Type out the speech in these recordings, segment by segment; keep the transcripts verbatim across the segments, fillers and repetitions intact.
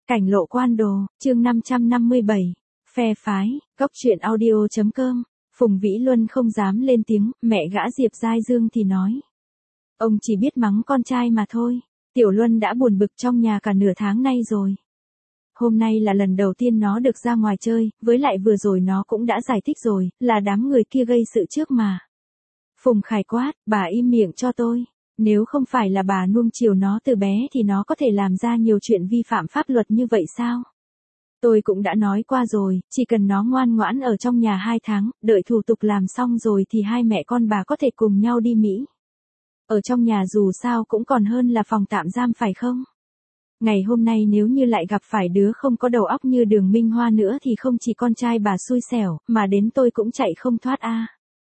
Cảnh lộ quan đồ, chương năm trăm năm mươi bảy, phe phái, góc truyện audio chấm com. Phùng Vĩ Luân không dám lên tiếng, mẹ gã Diệp Giai Dương thì nói. Ông chỉ biết mắng con trai mà thôi. Tiểu Luân đã buồn bực trong nhà cả nửa tháng nay rồi. Hôm nay là lần đầu tiên nó được ra ngoài chơi, với lại vừa rồi nó cũng đã giải thích rồi, là đám người kia gây sự trước mà. Phùng Khải quát, bà im miệng cho tôi. Nếu không phải là bà nuông chiều nó từ bé thì nó có thể làm ra nhiều chuyện vi phạm pháp luật như vậy sao? Tôi cũng đã nói qua rồi, chỉ cần nó ngoan ngoãn ở trong nhà hai tháng, đợi thủ tục làm xong rồi thì hai mẹ con bà có thể cùng nhau đi Mỹ. Ở trong nhà dù sao cũng còn hơn là phòng tạm giam phải không? Ngày hôm nay nếu như lại gặp phải đứa không có đầu óc như Đường Minh Hoa nữa thì không chỉ con trai bà xui xẻo, mà đến tôi cũng chạy không thoát a. À.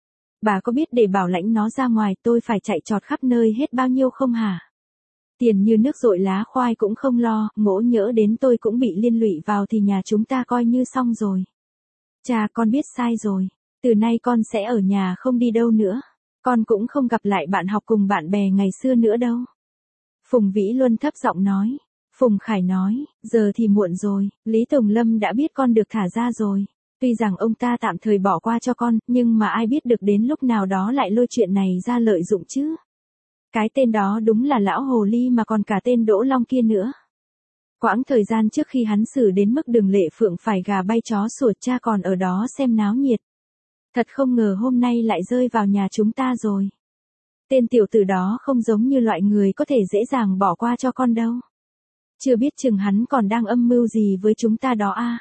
Bà có biết để bảo lãnh nó ra ngoài tôi phải chạy trọt khắp nơi hết bao nhiêu không hả? Tiền như nước dội lá khoai cũng không lo, ngỗ nhỡ đến tôi cũng bị liên lụy vào thì nhà chúng ta coi như xong rồi. Cha, con biết sai rồi, từ nay con sẽ ở nhà không đi đâu nữa, con cũng không gặp lại bạn học cùng bạn bè ngày xưa nữa đâu. Phùng Vĩ Luân thấp giọng nói. Phùng Khải nói, giờ thì muộn rồi, Lý Tùng Lâm đã biết con được thả ra rồi. Tuy rằng ông ta tạm thời bỏ qua cho con, nhưng mà ai biết được đến lúc nào đó lại lôi chuyện này ra lợi dụng chứ. Cái tên đó đúng là lão hồ ly mà còn cả tên Đỗ Long kia nữa. Quãng thời gian trước khi hắn xử đến mức Đường Lệ Phượng phải gà bay chó sủa, cha còn ở đó xem náo nhiệt. Thật không ngờ hôm nay lại rơi vào nhà chúng ta rồi. Tên tiểu tử đó không giống như loại người có thể dễ dàng bỏ qua cho con đâu. Chưa biết chừng hắn còn đang âm mưu gì với chúng ta đó a. À.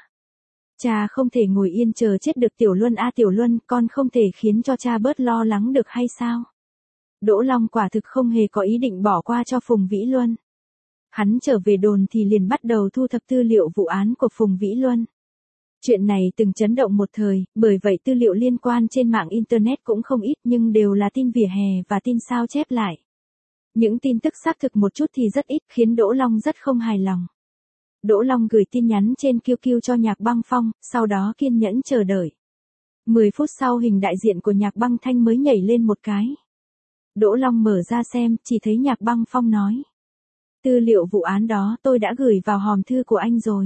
Cha không thể ngồi yên chờ chết được Tiểu Luân a. À, Tiểu Luân, con không thể khiến cho cha bớt lo lắng được hay sao? Đỗ Long quả thực không hề có ý định bỏ qua cho Phùng Vĩ Luân. Hắn trở về đồn thì liền bắt đầu thu thập tư liệu vụ án của Phùng Vĩ Luân. Chuyện này từng chấn động một thời, bởi vậy tư liệu liên quan trên mạng Internet cũng không ít nhưng đều là tin vỉa hè và tin sao chép lại. Những tin tức xác thực một chút thì rất ít khiến Đỗ Long rất không hài lòng. Đỗ Long gửi tin nhắn trên Q Q cho Nhạc Băng Phong, sau đó kiên nhẫn chờ đợi. mười phút sau hình đại diện của Nhạc Băng Thanh mới nhảy lên một cái. Đỗ Long mở ra xem, chỉ thấy Nhạc Băng Phong nói. Tư liệu vụ án đó tôi đã gửi vào hòm thư của anh rồi.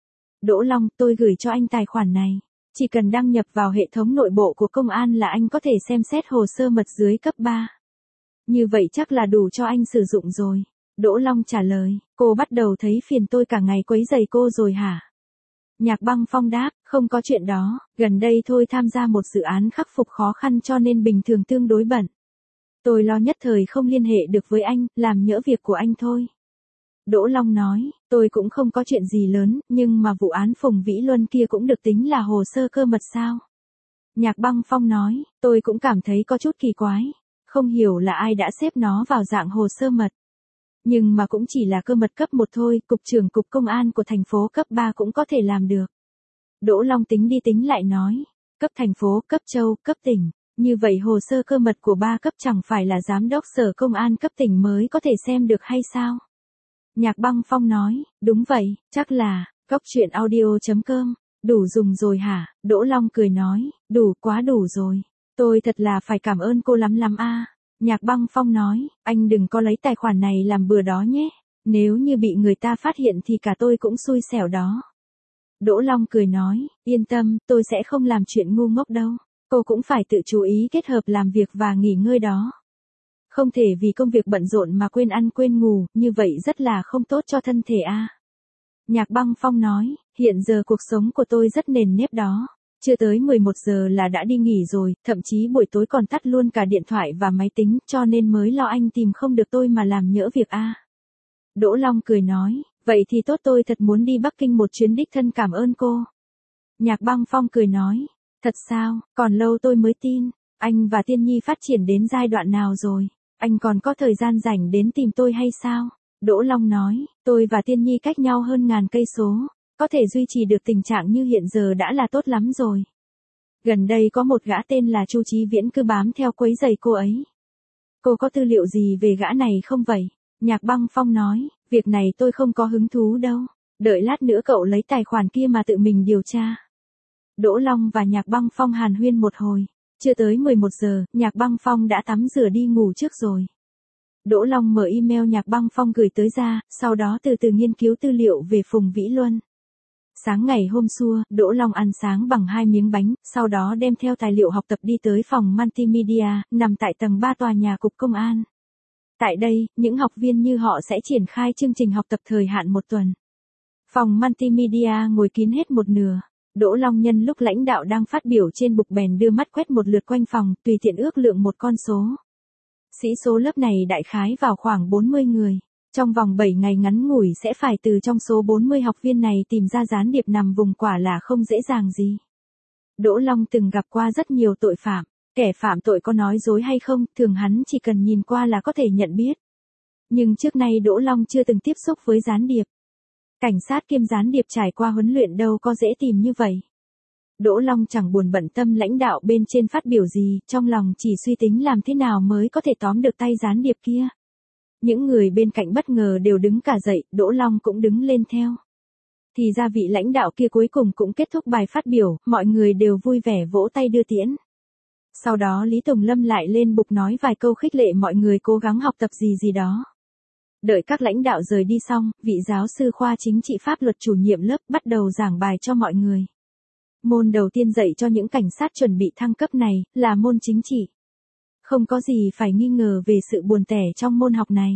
Đỗ Long, tôi gửi cho anh tài khoản này. Chỉ cần đăng nhập vào hệ thống nội bộ của công an là anh có thể xem xét hồ sơ mật dưới cấp ba. Như vậy chắc là đủ cho anh sử dụng rồi. Đỗ Long trả lời, cô bắt đầu thấy phiền tôi cả ngày quấy rầy cô rồi hả? Nhạc Băng Phong đáp, không có chuyện đó, gần đây thôi tham gia một dự án khắc phục khó khăn cho nên bình thường tương đối bận. Tôi lo nhất thời không liên hệ được với anh, làm nhỡ việc của anh thôi. Đỗ Long nói, tôi cũng không có chuyện gì lớn, nhưng mà vụ án Phùng Vĩ Luân kia cũng được tính là hồ sơ cơ mật sao? Nhạc Băng Phong nói, tôi cũng cảm thấy có chút kỳ quái, không hiểu là ai đã xếp nó vào dạng hồ sơ mật. Nhưng mà cũng chỉ là cơ mật cấp một thôi, cục trưởng cục công an của thành phố cấp ba cũng có thể làm được. Đỗ Long tính đi tính lại nói, cấp thành phố, cấp châu, cấp tỉnh, như vậy hồ sơ cơ mật của ba cấp chẳng phải là giám đốc sở công an cấp tỉnh mới có thể xem được hay sao? Nhạc Băng Phong nói, đúng vậy, chắc là, góc truyện audio chấm com, đủ dùng rồi hả? Đỗ Long cười nói, đủ, quá đủ rồi. Tôi thật là phải cảm ơn cô lắm lắm a. À. Nhạc Băng Phong nói, anh đừng có lấy tài khoản này làm bừa đó nhé. Nếu như bị người ta phát hiện thì cả tôi cũng xui xẻo đó. Đỗ Long cười nói, yên tâm, tôi sẽ không làm chuyện ngu ngốc đâu. Cô cũng phải tự chú ý kết hợp làm việc và nghỉ ngơi đó. Không thể vì công việc bận rộn mà quên ăn quên ngủ, như vậy rất là không tốt cho thân thể a. À. Nhạc Băng Phong nói, hiện giờ cuộc sống của tôi rất nền nếp đó. Chưa tới mười một giờ là đã đi nghỉ rồi, thậm chí buổi tối còn tắt luôn cả điện thoại và máy tính, cho nên mới lo anh tìm không được tôi mà làm nhỡ việc a. À. Đỗ Long cười nói, vậy thì tốt, tôi thật muốn đi Bắc Kinh một chuyến đích thân cảm ơn cô. Nhạc Băng Phong cười nói, thật sao, còn lâu tôi mới tin, anh và Tiên Nhi phát triển đến giai đoạn nào rồi, anh còn có thời gian rảnh đến tìm tôi hay sao? Đỗ Long nói, tôi và Tiên Nhi cách nhau hơn ngàn cây số. Có thể duy trì được tình trạng như hiện giờ đã là tốt lắm rồi. Gần đây có một gã tên là Chu Chí Viễn cứ bám theo quấy rầy cô ấy. Cô có tư liệu gì về gã này không vậy? Nhạc Băng Phong nói, việc này tôi không có hứng thú đâu. Đợi lát nữa cậu lấy tài khoản kia mà tự mình điều tra. Đỗ Long và Nhạc Băng Phong hàn huyên một hồi. Chưa tới mười một giờ, Nhạc Băng Phong đã tắm rửa đi ngủ trước rồi. Đỗ Long mở email Nhạc Băng Phong gửi tới ra, sau đó từ từ nghiên cứu tư liệu về Phùng Vĩ Luân. Sáng ngày hôm xua, Đỗ Long ăn sáng bằng hai miếng bánh, sau đó đem theo tài liệu học tập đi tới phòng Multimedia, nằm tại tầng ba tòa nhà Cục Công an. Tại đây, những học viên như họ sẽ triển khai chương trình học tập thời hạn một tuần. Phòng Multimedia ngồi kín hết một nửa. Đỗ Long nhân lúc lãnh đạo đang phát biểu trên bục bèn đưa mắt quét một lượt quanh phòng, tùy tiện ước lượng một con số. Sĩ số lớp này đại khái vào khoảng bốn mươi người. Trong vòng bảy ngày ngắn ngủi sẽ phải từ trong số bốn mươi học viên này tìm ra gián điệp nằm vùng quả là không dễ dàng gì. Đỗ Long từng gặp qua rất nhiều tội phạm. Kẻ phạm tội có nói dối hay không, thường hắn chỉ cần nhìn qua là có thể nhận biết. Nhưng trước nay Đỗ Long chưa từng tiếp xúc với gián điệp. Cảnh sát kiêm gián điệp trải qua huấn luyện đâu có dễ tìm như vậy. Đỗ Long chẳng buồn bận tâm lãnh đạo bên trên phát biểu gì, trong lòng chỉ suy tính làm thế nào mới có thể tóm được tay gián điệp kia. Những người bên cạnh bất ngờ đều đứng cả dậy, Đỗ Long cũng đứng lên theo. Thì ra vị lãnh đạo kia cuối cùng cũng kết thúc bài phát biểu, mọi người đều vui vẻ vỗ tay đưa tiễn. Sau đó Lý Tùng Lâm lại lên bục nói vài câu khích lệ mọi người cố gắng học tập gì gì đó. Đợi các lãnh đạo rời đi xong, vị giáo sư khoa chính trị pháp luật chủ nhiệm lớp bắt đầu giảng bài cho mọi người. Môn đầu tiên dạy cho những cảnh sát chuẩn bị thăng cấp này, là môn chính trị. Không có gì phải nghi ngờ về sự buồn tẻ trong môn học này.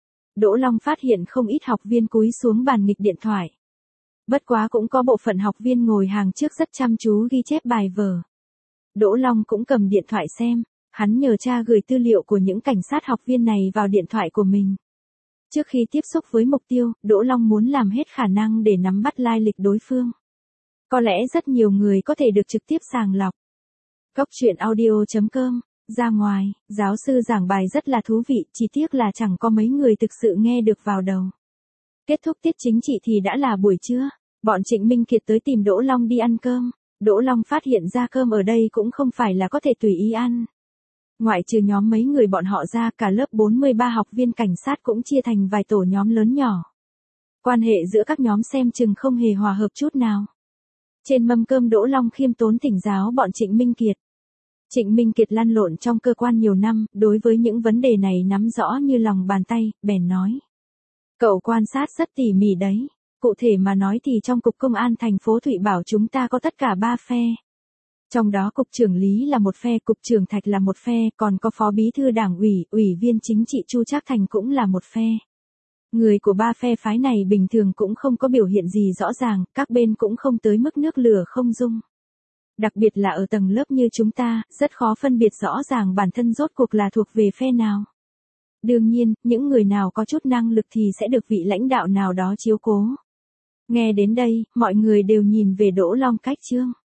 Đỗ Long phát hiện không ít học viên cúi xuống bàn nghịch điện thoại. Bất quá cũng có bộ phận học viên ngồi hàng trước rất chăm chú ghi chép bài vở. Đỗ Long cũng cầm điện thoại xem, hắn nhờ cha gửi tư liệu của những cảnh sát học viên này vào điện thoại của mình. Trước khi tiếp xúc với mục tiêu, Đỗ Long muốn làm hết khả năng để nắm bắt lai lịch đối phương. Có lẽ rất nhiều người có thể được trực tiếp sàng lọc. Cốc truyện audio chấm com. Ra ngoài, giáo sư giảng bài rất là thú vị, chỉ tiếc là chẳng có mấy người thực sự nghe được vào đầu. Kết thúc tiết chính trị thì đã là buổi trưa, bọn Trịnh Minh Kiệt tới tìm Đỗ Long đi ăn cơm. Đỗ Long phát hiện ra cơm ở đây cũng không phải là có thể tùy ý ăn. Ngoại trừ nhóm mấy người bọn họ ra, cả lớp bốn mươi ba học viên cảnh sát cũng chia thành vài tổ nhóm lớn nhỏ. Quan hệ giữa các nhóm xem chừng không hề hòa hợp chút nào. Trên mâm cơm Đỗ Long khiêm tốn thỉnh giáo bọn Trịnh Minh Kiệt. Trịnh Minh Kiệt lăn lộn trong cơ quan nhiều năm, đối với những vấn đề này nắm rõ như lòng bàn tay, bèn nói. Cậu quan sát rất tỉ mỉ đấy. Cụ thể mà nói thì trong Cục Công an thành phố Thụy Bảo chúng ta có tất cả ba phe. Trong đó Cục trưởng Lý là một phe, Cục trưởng Thạch là một phe, còn có Phó Bí thư Đảng ủy, Ủy viên Chính trị Chu Trác Thành cũng là một phe. Người của ba phe phái này bình thường cũng không có biểu hiện gì rõ ràng, các bên cũng không tới mức nước lửa không dung. Đặc biệt là ở tầng lớp như chúng ta, rất khó phân biệt rõ ràng bản thân rốt cuộc là thuộc về phe nào. Đương nhiên, những người nào có chút năng lực thì sẽ được vị lãnh đạo nào đó chiếu cố. Nghe đến đây, mọi người đều nhìn về Đỗ Long cách chương.